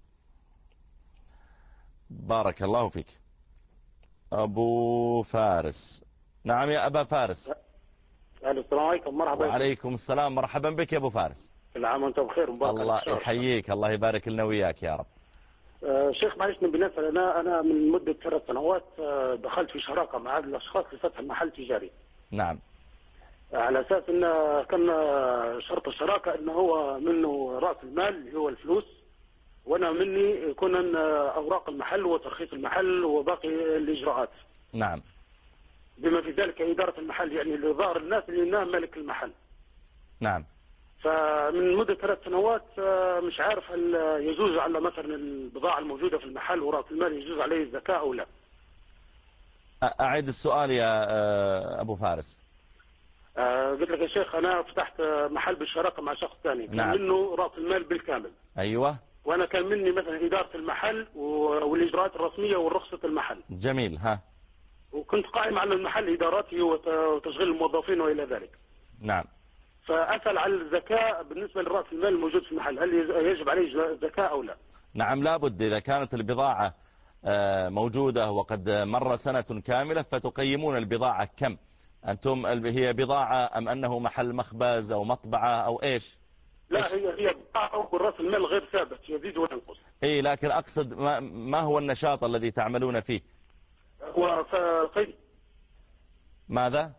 بارك الله فيك. أبو فارس. نعم يا أبا فارس. السلام عليكم. مرحبا. وعليكم السلام، مرحبا بك يا أبو فارس. كل عام وانت بخير ومبارك. الله يحييك، الله يبارك لنا وياك يا رب. آه شيخ معلش بالنسبة أنا أنا من مدة ثلاث سنوات آه دخلت في شراكة مع عدد الأشخاص لفتح محل تجاري. نعم. على أساس أن كان شرط الشراكة أنه هو منه رأس المال اللي هو الفلوس، وأنا مني يكون أن أوراق المحل وترخيص المحل وباقي الإجراءات. نعم. بما في ذلك إدارة المحل، يعني لظاهر الناس اللي إنها مالك المحل. نعم. فمن مدة ثلاث سنوات مش عارف هل يجوز على مثلا البضاعة الموجودة في المحل ورأس المال يجوز عليه الزكاة أو لا. أعيد السؤال يا أبو فارس. أه قلت لك يا شيخ أنا فتحت محل بالشراكة مع شخص ثاني. نعم. كان منه رأس المال بالكامل. أيوة. وأنا كان مني مثلا إدارة المحل والإجراءات الرسمية والرخصة المحل. جميل. ها. وكنت قائم على المحل إدارته وتشغيل الموظفين وإلى ذلك. نعم. فأسأل على الزكاة بالنسبة لرأس المال الموجود في المحل، هل يجب عليه زكاة أو لا؟ نعم لابد، إذا كانت البضاعة موجودة وقد مر سنة كاملة فتقيمون البضاعة كم أنتم، هي بضاعة أم أنه محل مخبز أو مطبعة أو إيش؟ لا إيش؟ هي هي بضاعة ورأس المال غير ثابت، يزيد وينقص. إيه لكن أقصد ما, ما هو النشاط الذي تعملون فيه؟ هو صيد. ماذا؟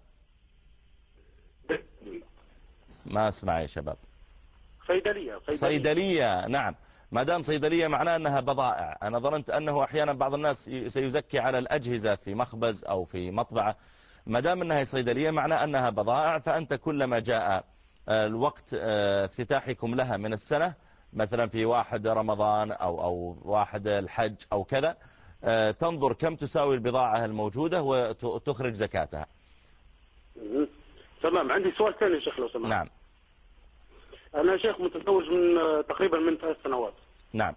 ما أسمع يا شباب. صيدلية. صيدلية, صيدلية. نعم، ما دام صيدلية معناه أنها بضائع. أنا ظننت أنه أحيانا بعض الناس سيزكي على الأجهزة في مخبز أو في مطبعة. ما دام أنها صيدلية معناه أنها بضائع، فأنت كلما جاء الوقت افتتاحكم لها من السنة، مثلا في واحد رمضان أو, أو واحد الحج أو كذا، تنظر كم تساوي البضاعة الموجودة وتخرج زكاتها. تمام. عندي سؤال ثاني يا شيخ لو سمحت. نعم. أنا شيخ متزوج من تقريبا من ثلاث سنوات. نعم.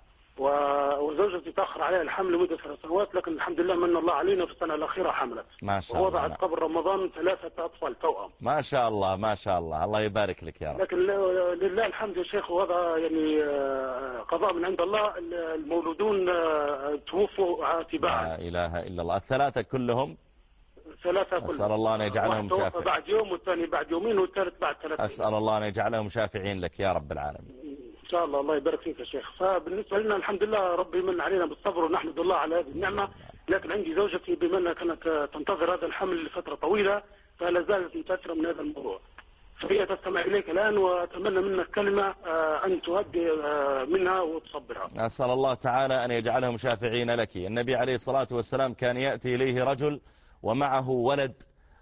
وزوجتي تأخر عليها الحمل لمدة ثلاث سنوات، لكن الحمد لله من الله علينا في السنة الأخيرة حملت. ما شاء الله. ووضعت قبل رمضان ثلاثة أطفال توأم. ما شاء الله ما شاء الله، الله يبارك لك يا رب. لكن لله الحمد يا شيخ، وهذا يعني قضاء من عند الله، المولودون توفوا تباعا. لا إله إلا الله. الثلاثة كلهم؟ ثلاثة كلهم. أسأل الله أن يجعلهم شافعين. بعد يوم والثاني بعد يومين والثالث بعد ثلاث. أسأل الله أن يجعلهم شافعين لك يا رب العالمين. إن شاء الله. الله يبارك فيك يا شيخ. فبالنسبة لنا الحمد لله ربي من علينا بالصبر ونحمد الله على هذه النعمة. لكن عندي زوجتي بما أنها كانت تنتظر هذا الحمل لفترة طويلة، فلا زالت متأثرة من هذا الموضوع. فهي تستمع إليك الآن وأتمنى منك كلمة أن تهدي منها وتصبرها. أسأل الله تعالى أن يجعلهم شافعين لك. النبي عليه الصلاة والسلام كان يأتي إليه رجل ومعه ولد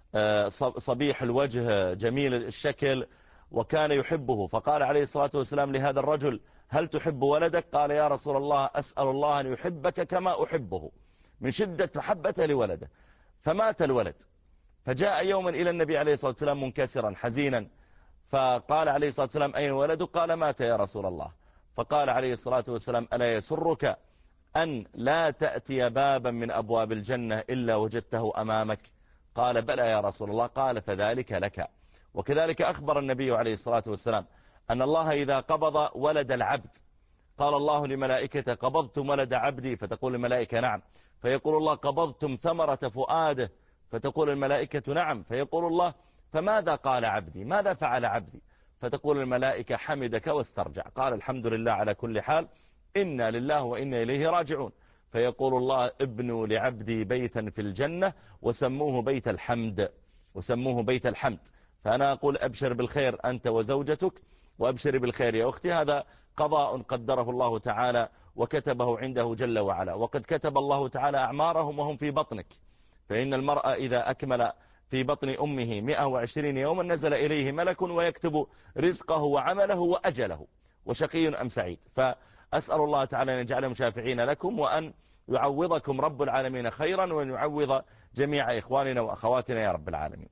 صبيح الوجه جميل الشكل وكان يحبه، فقال عليه الصلاة والسلام لهذا الرجل: هل تحب ولدك؟ قال: يا رسول الله أسأل الله أن يحبك كما أحبه، من شدة محبته لولده. فمات الولد، فجاء يوما إلى النبي عليه الصلاة والسلام منكسرا حزينا، فقال عليه الصلاة والسلام: أين ولدك؟ قال: مات يا رسول الله. فقال عليه الصلاة والسلام: ألا يسرك أن لا تأتي بابا من أبواب الجنة إلا وجدته أمامك؟ قال: بلى يا رسول الله. قال: فذلك لك. وكذلك أخبر النبي عليه الصلاة والسلام أن الله إذا قبض ولد العبد قال الله لملائكته: قبضتم ولد عبدي؟ فتقول الملائكة: نعم. فيقول الله: قبضتم ثمرة فؤاده؟ فتقول الملائكة: نعم. فيقول الله: فماذا قال عبدي؟ ماذا فعل عبدي؟ فتقول الملائكة: حمدك واسترجع. قال: الحمد لله على كل حال، إنا لله وإنا إليه راجعون. فيقول الله: ابنوا لعبدي بيتا في الجنة وسموه بيت الحمد، وسموه بيت الحمد. فأنا أقول: أبشر بالخير أنت وزوجتك، وأبشر بالخير يا أختي. هذا قضاء قدره الله تعالى وكتبه عنده جل وعلا، وقد كتب الله تعالى أعمارهم وهم في بطنك. فإن المرأة إذا أكمل في بطن أمه مئة وعشرين يوما نزل إليه ملك ويكتب رزقه وعمله وأجله، وشقي أم سعيد. فأسأل الله تعالى أن يجعلهم شافعين لكم، وأن يعوضكم رب العالمين خيرا، وأن يعوض جميع إخواننا وأخواتنا يا رب العالمين.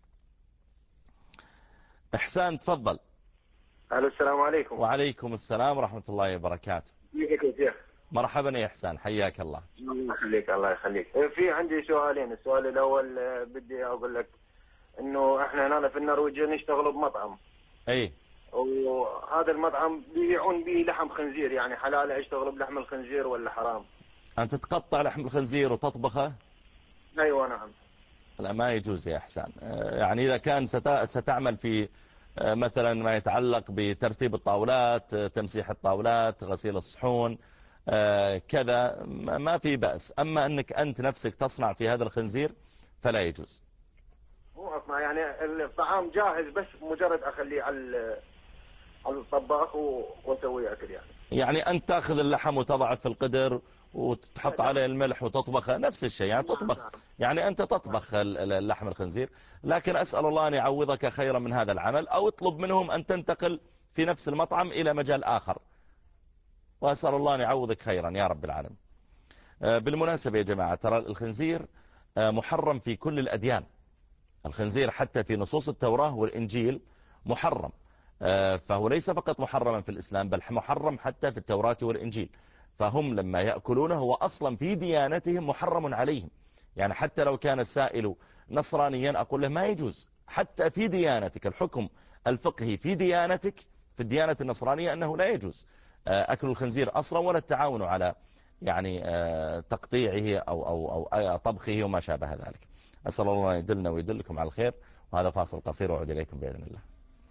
إحسان تفضل. أهلا، السلام عليكم. وعليكم السلام ورحمة الله وبركاته. كيفك يا شيخ؟ مرحبا يا إحسان، حياك الله. الله يخليك. الله يخليك. في عندي سؤالين. السؤال الأول بدي أقول لك إنه إحنا هنا في النرويج نشتغل بمطعم. أي. وهذا المطعم بيبيعون به لحم خنزير، يعني حلال أشتغل بلحم الخنزير ولا حرام؟ أنت تقطع لحم الخنزير وتطبخه؟ أيوة نعم. لا، ما يجوز يا إحسان. يعني إذا كان ستعمل في مثلا ما يتعلق بترتيب الطاولات، تمسيح الطاولات، غسيل الصحون، كذا، ما في بأس. أما أنك أنت نفسك تصنع في هذا الخنزير فلا يجوز. مو أصنع، يعني الطعام جاهز بس مجرد أخليه على على الطباخ وأسوي أكل يعني. يعني أنت تأخذ اللحم وتضعه في القدر وتحط عليه الملح وتطبخه، نفس الشيء يعني تطبخ، يعني أنت تطبخ اللحم الخنزير. لكن أسأل الله أن يعوضك خيرا من هذا العمل، أو اطلب منهم أن تنتقل في نفس المطعم إلى مجال آخر، وأسأل الله أن يعوضك خيرا يا رب العالمين. بالمناسبة يا جماعة، ترى الخنزير محرم في كل الأديان. الخنزير حتى في نصوص التوراة والإنجيل محرم، فهو ليس فقط محرما في الإسلام، بل محرم حتى في التوراة والإنجيل. فهم لما يأكلونه هو أصلا في ديانتهم محرم عليهم، يعني حتى لو كان السائل نصرانيا أقول له ما يجوز حتى في ديانتك، الحكم الفقهي في ديانتك في الديانة النصرانية أنه لا يجوز أكل الخنزير أصلا ولا التعاون على يعني تقطيعه أو, أو, أو طبخه وما شابه ذلك. أسأل الله يدلنا ويدلكم على الخير. وهذا فاصل قصير وأعود إليكم بإذن الله.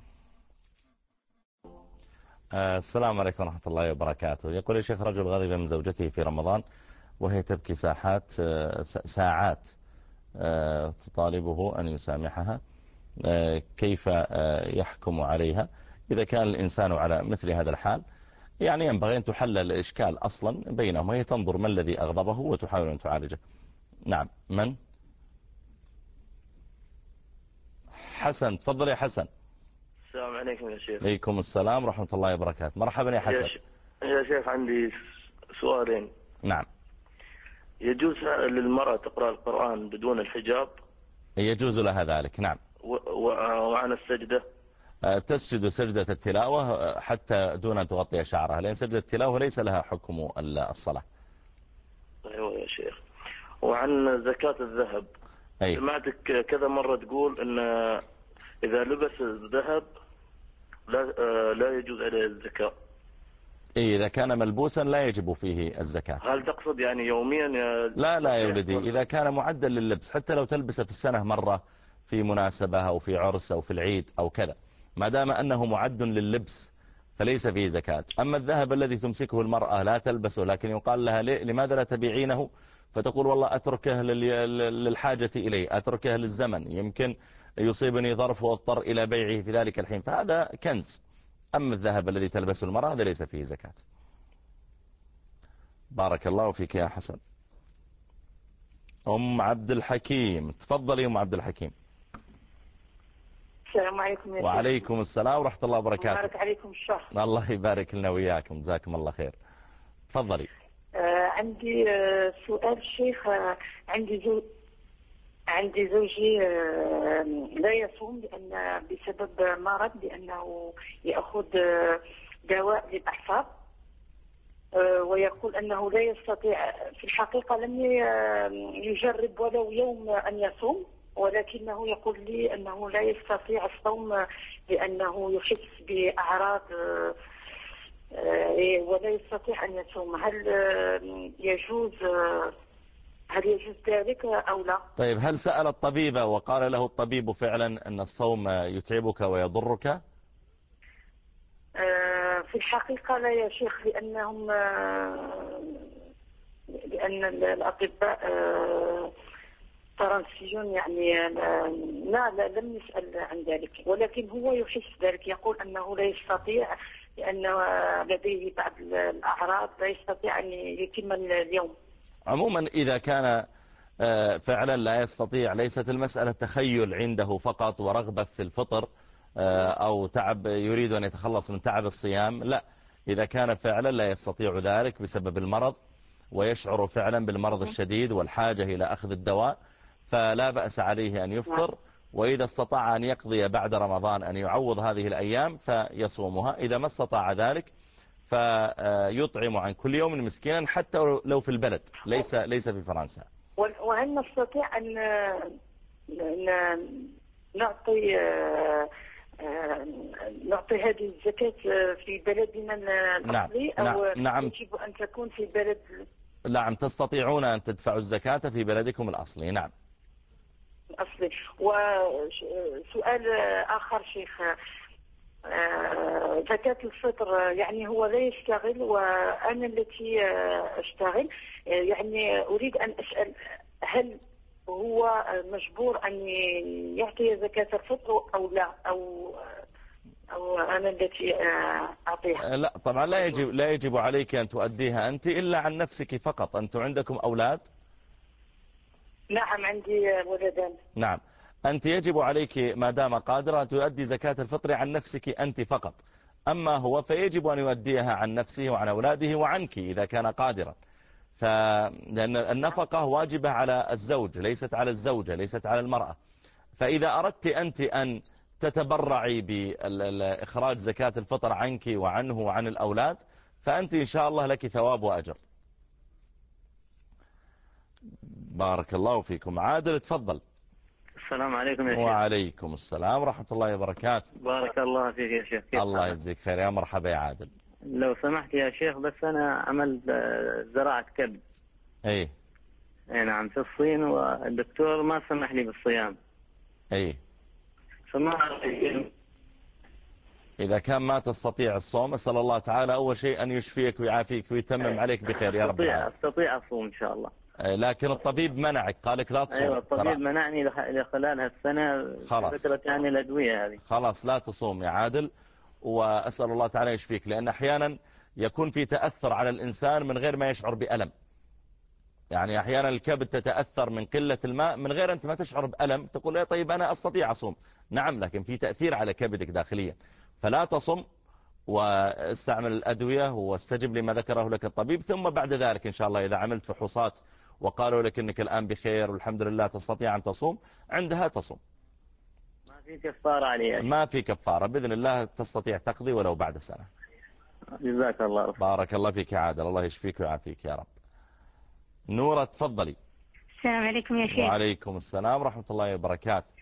السلام عليكم ورحمة الله وبركاته. يقول الشيخ: رجل غضب من زوجته في رمضان وهي تبكي ساحات ساعات تطالبه أن يسامحها، كيف يحكم عليها إذا كان الإنسان على مثل هذا الحال؟ يعني ينبغي أن تحل الإشكال أصلا بينهم، وهي تنظر ما الذي أغضبه وتحاول أن تعالجه. نعم. من؟ حسن، تفضل يا حسن. السلام عليكم يا شيخ. عليكم السلام ورحمة الله وبركاته. مرحبا يا حسن. يا شيخ عندي سؤالين. نعم. يجوز للمرأة تقرأ القرآن بدون الحجاب؟ يجوز لها ذلك، نعم. وعن السجدة؟ تسجد سجدة التلاوة حتى دون أن تغطي شعرها، لأن سجدة التلاوة ليس لها حكم الصلاة. أيوة يا شيخ. وعن زكاة الذهب، أي. سمعتك كذا مرة تقول أن إذا لبس الذهب لا لا يجوز عليه الزكاة. إيه، إذا كان ملبوسا لا يجب فيه الزكاة. هل تقصد يعني يوميا يا لا لا يا ولدي، إذا كان معدل لللبس حتى لو تلبسه في السنة مرة في مناسبة أو في عرس أو في العيد أو كذا، ما دام أنه معد لللبس فليس فيه زكاة. أما الذهب الذي تمسكه المرأة لا تلبسه لكن يقال لها لماذا لا تبيعينه، فتقول والله أتركه للحاجة إليه، أتركه للزمن، يمكن يصيبني ظرف واضطر إلى بيعه في ذلك الحين، فهذا كنز. أما الذهب الذي تلبسه المرأة هذا ليس فيه زكاة. بارك الله فيك يا حسن. أم عبد الحكيم، تفضلي أم عبد الحكيم. السلام عليكم يا وعليكم شيخ. السلام ورحمة الله وبركاته. بارك عليكم الشهر. الله يبارك لنا وياكم، جزاكم الله خير. تفضلي. آه عندي آه سؤال شيخ. آه عندي زو... عندي زوجي آه لا يصوم لأن بسبب مرض، لأنه يأخذ آه دواء للأعصاب، آه ويقول أنه لا يستطيع. في الحقيقة لم يجرب ولو يوم أن يصوم، ولكنه يقول لي أنه لا يستطيع الصوم لأنه يحس بأعراض ولا يستطيع أن يصوم. هل يجوز هل يجوز ذلك أو لا؟ طيب، هل سأل الطبيب وقال له الطبيب فعلا أن الصوم يتعبك ويضرك؟ في الحقيقة لا يا شيخ، لأنهم لأن الأطباء فرنسيون يعني لا, لا لم يسأل عن ذلك، ولكن هو يحس ذلك، يقول أنه لا يستطيع لأن لديه بعض الأعراض لا يستطيع أن يتم اليوم. عموما إذا كان فعلا لا يستطيع، ليست المسألة تخيل عنده فقط ورغبة في الفطر أو تعب يريد أن يتخلص من تعب الصيام، لا، إذا كان فعلا لا يستطيع ذلك بسبب المرض ويشعر فعلا بالمرض الشديد والحاجة إلى أخذ الدواء، فلا بأس عليه أن يفطر. وإذا استطاع أن يقضي بعد رمضان أن يعوض هذه الأيام فيصومها. إذا ما استطاع ذلك فيطعم عن كل يوم مسكينا حتى لو في البلد، ليس ليس في فرنسا. وهل نستطيع أن نعطي نعطي هذه الزكاة في بلدنا الأصلي نعم. أو نعم. يجب أن تكون في بلد؟ نعم، تستطيعون أن تدفعوا الزكاة في بلدكم الأصلي. نعم. الأصلي. وسؤال آخر شيخ، زكاة الفطر يعني هو لا يشتغل وأنا التي أشتغل، يعني أريد أن أسأل هل هو مجبور أن يعطي زكاة الفطر أو لا، أو أو أنا التي أعطيها؟ لا طبعا، لا يجب لا يجب عليك أن تؤديها أنت إلا عن نفسك فقط. أنتم عندكم أولاد؟ نعم عندي ولدان. نعم، أنت يجب عليك ما دام قادرة أن تؤدي زكاة الفطر عن نفسك أنت فقط. أما هو فيجب أن يؤديها عن نفسه وعن أولاده وعنك إذا كان قادرا، فلأن النفقة واجبة على الزوج ليست على الزوجة، ليست على المرأة. فإذا أردت أنت أن تتبرعي بإخراج زكاة الفطر عنك وعنه وعن الأولاد فأنت إن شاء الله لك ثواب وأجر. بارك الله فيكم. عادل تفضل. السلام عليكم يا شيخ. وعليكم السلام ورحمة الله وبركاته. بارك الله فيك يا شيخ. الله يجزيك خير. يا مرحبا يا عادل. لو سمحت يا شيخ، بس أنا عملت زراعة كبد. ايه اي نعم، في الصين، والدكتور ما سمح لي بالصيام. ايه فما إذا كان ما تستطيع الصوم، أسأل الله تعالى أول شيء أن يشفيك ويعافيك ويتمم عليك بخير يا رب العالمين. أستطيع أصوم إن شاء الله. لكن الطبيب منعك، قال لك لا تصوم. أيوة الطبيب منعني لخلال هالسنة. خلاص. فترة يعني الأدوية هذه. خلاص لا تصوم يا عادل، وأسأل الله تعالى يشفيك، لأن أحيانا يكون في تأثر على الإنسان من غير ما يشعر بألم. يعني أحيانا الكبد تتأثر من قلة الماء من غير أنت ما تشعر بألم، تقول يا طيب أنا أستطيع أصوم. نعم، لكن في تأثير على كبدك داخليا، فلا تصم واستعمل الأدوية واستجب لما ذكره لك الطبيب. ثم بعد ذلك إن شاء الله إذا عملت فحوصات وقالوا لك أنك الآن بخير والحمد لله تستطيع أن تصوم، عندها تصوم. ما في كفارة عليها. ما في كفارة بإذن الله، تستطيع تقضي ولو بعد سنة. جزاك الله. بارك الله فيك يا عادل، الله يشفيك ويعافيك يا رب. نورة تفضلي. السلام عليكم يا شيخ. وعليكم السلام ورحمة الله وبركاته.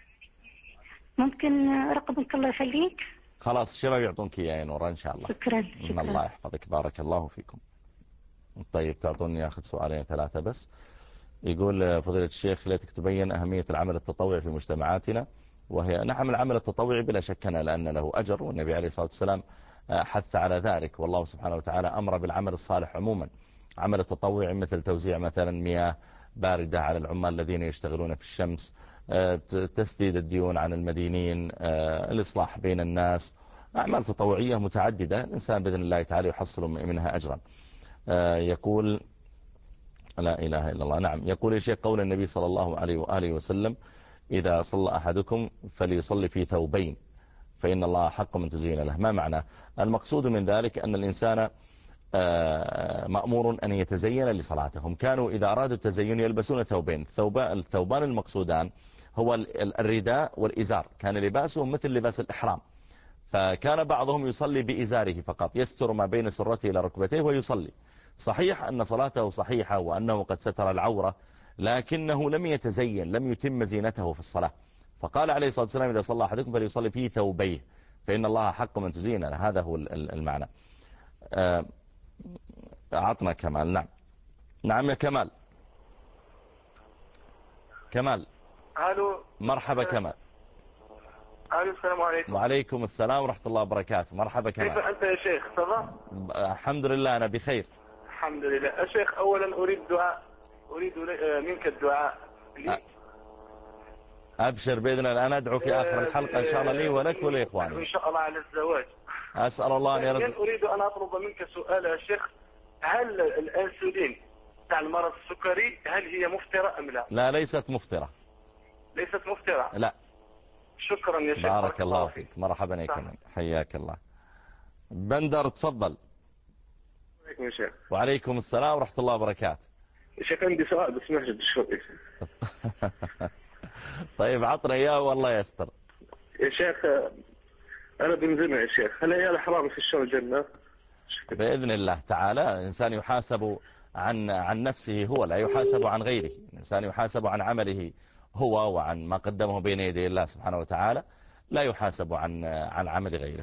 ممكن رقمك الله يخليك؟ خلاص الشباب يعطونك إياه يا نورة إن شاء الله. شكرا. إن الله يحفظك. بارك الله فيكم. طيب تعطوني أخذ سؤالين ثلاثة بس. يقول فضيلة الشيخ ليتك تبين أهمية العمل التطوعي في مجتمعاتنا. وهي نعم، العمل التطوعي بلا شك لأن له أجر، والنبي عليه الصلاة والسلام حث على ذلك، والله سبحانه وتعالى أمر بالعمل الصالح عموما. عمل التطوعي مثل توزيع مثلا مياه باردة على العمال الذين يشتغلون في الشمس، تسديد الديون عن المدينين، الإصلاح بين الناس، أعمال تطوعية متعددة الإنسان بإذن الله تعالى يحصل منها أجرا. يقول لا إله إلا الله. نعم، يقول يا شيخ قول النبي صلى الله عليه وآله وسلم إذا صلى أحدكم فليصلي في ثوبين فإن الله حق من تزين له. ما معنى؟ المقصود من ذلك أن الإنسان مأمور أن يتزين لصلاتهم. كانوا إذا أرادوا التزين يلبسون ثوبين. الثوبان المقصودان هو الرداء والإزار، كان لباسهم مثل لباس الإحرام. فكان بعضهم يصلي بإزاره فقط، يستر ما بين سرته إلى ركبتيه ويصلي. صحيح أن صلاته صحيحة وأنه قد ستر العورة، لكنه لم يتزين، لم يتم زينته في الصلاة. فقال عليه الصلاة والسلام إذا صلى أحدكم فليصلي في ثوبيه فإن الله حق من تزين. هذا هو المعنى. أعطنا كمال. نعم نعم يا كمال. كمال. الو. مرحبا كمال. الو السلام عليكم. وعليكم السلام ورحمة الله وبركاته. مرحبا كمال. كيف أنت يا شيخ؟ تمام. الحمد لله أنا بخير. الحمد لله يا شيخ. أولا أريد دعاء، أريد منك الدعاء لي. أبشر بإذن الله، أنا أدعو في آخر الحلقة إن شاء الله لي ولك ولإخواني إن شاء الله على الزواج. أسأل الله أن يرزق. أريد أن أطلب منك سؤال يا شيخ، هل الأنسولين تاع المرض السكري هل هي مفترة أم لا؟ لا ليست مفترة. ليست مفترة؟ لا. شكرا يا شيخ. بارك الله فيك. مرحبا يا كمال، حياك الله. بندر تفضل. عليكم يا شيخ. وعليكم السلام ورحمة الله وبركاته. يا شيخ عندي سؤال بس محجد شوي. طيب عطنا إياه والله يستر. يا شيخ أنا بنزمع يا شيخ، هل هي الحرام في الشر الجنة؟ بإذن الله تعالى الإنسان يحاسب عن عن نفسه هو، لا يحاسب عن غيره. الإنسان يحاسب عن عمله هو وعن ما قدمه بين يدي الله سبحانه وتعالى، لا يحاسب عن عن عمل غيره.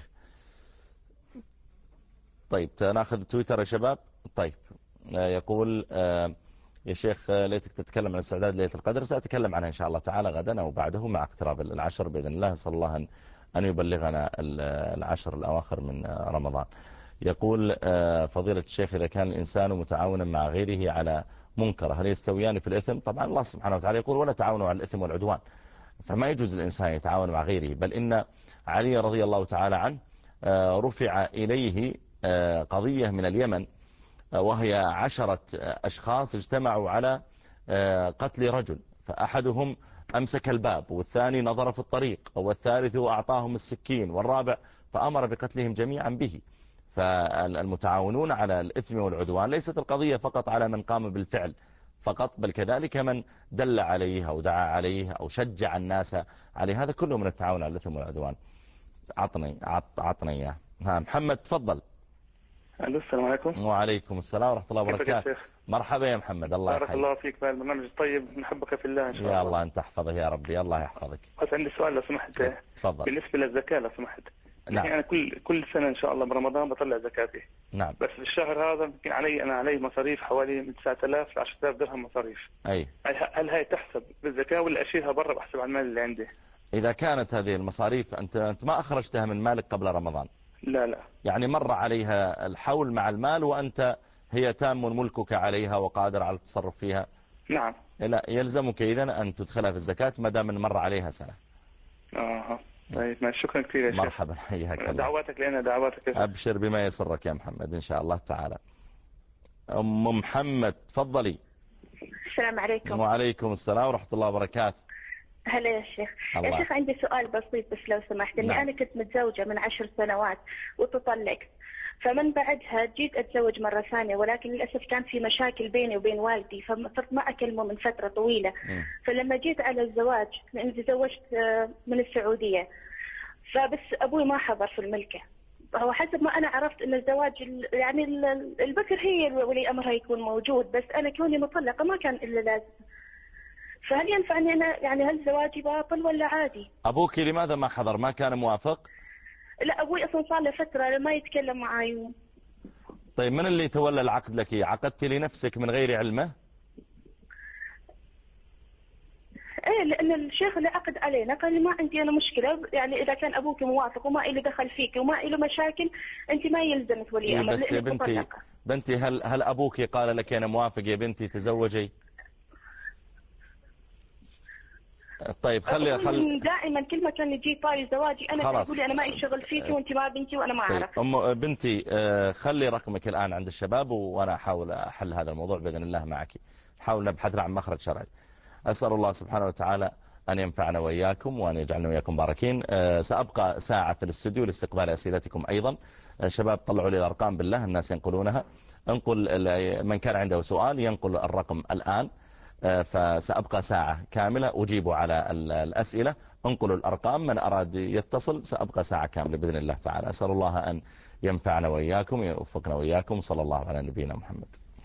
طيب ناخذ تويتر يا شباب. طيب يقول يا شيخ ليتك تتكلم عن استعداد ليلة القدر. سأتكلم عنها إن شاء الله تعالى غدا أو بعده مع اقتراب العشر بإذن الله. صلى الله أن أن يبلغنا العشر الأواخر من رمضان. يقول فضيلة الشيخ إذا كان الإنسان متعاونا مع غيره على منكر هل يستويان في الإثم؟ طبعا الله سبحانه وتعالى يقول ولا تعاونوا على الإثم والعدوان، فما يجوز الإنسان يتعاون مع غيره. بل إن علي رضي الله تعالى عنه رفع إليه قضية من اليمن، وهي عشرة أشخاص اجتمعوا على قتل رجل، فأحدهم أمسك الباب، والثاني نظر في الطريق، والثالث أعطاهم السكين، والرابع فأمر بقتلهم جميعا به. فالمتعاونون على الإثم والعدوان ليست القضية فقط على من قام بالفعل فقط، بل كذلك من دل عليه أو دعا عليه أو شجع الناس عليه، هذا كله من التعاون على الإثم والعدوان. عطني عط عطني إياه. ها محمد تفضل. الو السلام عليكم. وعليكم السلام ورحمة الله وبركاته. مرحبا يا محمد، الله يحييك. بارك الله فيك في البرنامج الطيب، نحبك في الله ان شاء الله. يا الله انت احفظك يا ربي، الله يحفظك. بس عندي سؤال لو سمحت. تفضل. بالنسبة للزكاة لو سمحت. نعم. انا كل كل سنة ان شاء الله برمضان بطلع زكاتي. نعم. بس في الشهر هذا يمكن علي انا علي مصاريف حوالي من تسعة آلاف ل عشرة آلاف درهم مصاريف. اي. هل هاي تحسب بالزكاة ولا اشيلها برا بحسب على المال اللي عندي؟ اذا كانت هذه المصاريف انت انت ما اخرجتها من مالك قبل رمضان. لا لا. يعني مر عليها الحول مع المال وانت هي تام ملكك عليها وقادر على التصرف فيها. نعم. لا يلزمك إذن أن تدخلها في الزكاة ما دام مر عليها سنة. آه. طيب شكرا كثير يا شيخ. مرحبا، حياك الله. دعواتك لنا دعواتك. أبشر بما يسرك يا محمد إن شاء الله تعالى. أم محمد تفضلي. السلام عليكم. وعليكم السلام ورحمة الله وبركاته. هلا يا شيخ. الله. يا شيخ عندي سؤال بسيط بس لو سمحت. اني نعم. انا كنت متزوجة من عشر سنوات وتطلقت، فمن بعدها جيت اتزوج مرة ثانية، ولكن للأسف كان في مشاكل بيني وبين والدي فصرت ما أكلمه من فترة طويلة. م. فلما جيت على الزواج لأني تزوجت من السعودية، فبس أبوي ما حضر في الملكة. هو حسب ما أنا عرفت أن الزواج يعني البكر هي ولي أمرها يكون موجود، بس أنا كوني مطلقة ما كان إلا لازم. فهل ينفعني أنا يعني هل زواجي باطل ولا عادي؟ أبوك لماذا ما حضر؟ ما كان موافق؟ لا أبوي أصلا صار له فترة ما يتكلم معاي. طيب من اللي تولى العقد لك؟ عقدت لنفسك من غير علمه؟ ايه لأن الشيخ اللي عقد علينا قال لي ما عندي أنا مشكلة، يعني إذا كان أبوك موافق وما إله دخل فيك وما إله مشاكل أنت ما يلزمك ولي إيه أمر. بس يا بنتي مطلقة. بنتي هل هل أبوك قال لك أنا موافق يا بنتي تزوجي؟ طيب خلي خل دائما كل ما كان يجي طاري زواجي انا يقول لي انا ما يشغل فيكي وانت ما بنتي وانا ما طيب اعرف. ام بنتي خلي رقمك الان عند الشباب وانا احاول احل هذا الموضوع باذن الله معك. نحاول نبحث عن مخرج شرعي. اسال الله سبحانه وتعالى ان ينفعنا واياكم وان يجعلنا واياكم مباركين. سابقى ساعه في الاستوديو لاستقبال اسئلتكم ايضا. شباب طلعوا لي الارقام بالله، الناس ينقلونها. انقل من كان عنده سؤال ينقل الرقم الان، فسأبقى ساعة كاملة أجيب على الأسئلة. انقلوا الأرقام، من أراد يتصل سأبقى ساعة كاملة بإذن الله تعالى. أسأل الله أن ينفعنا وإياكم ويوفقنا وإياكم. صلى الله على نبينا محمد.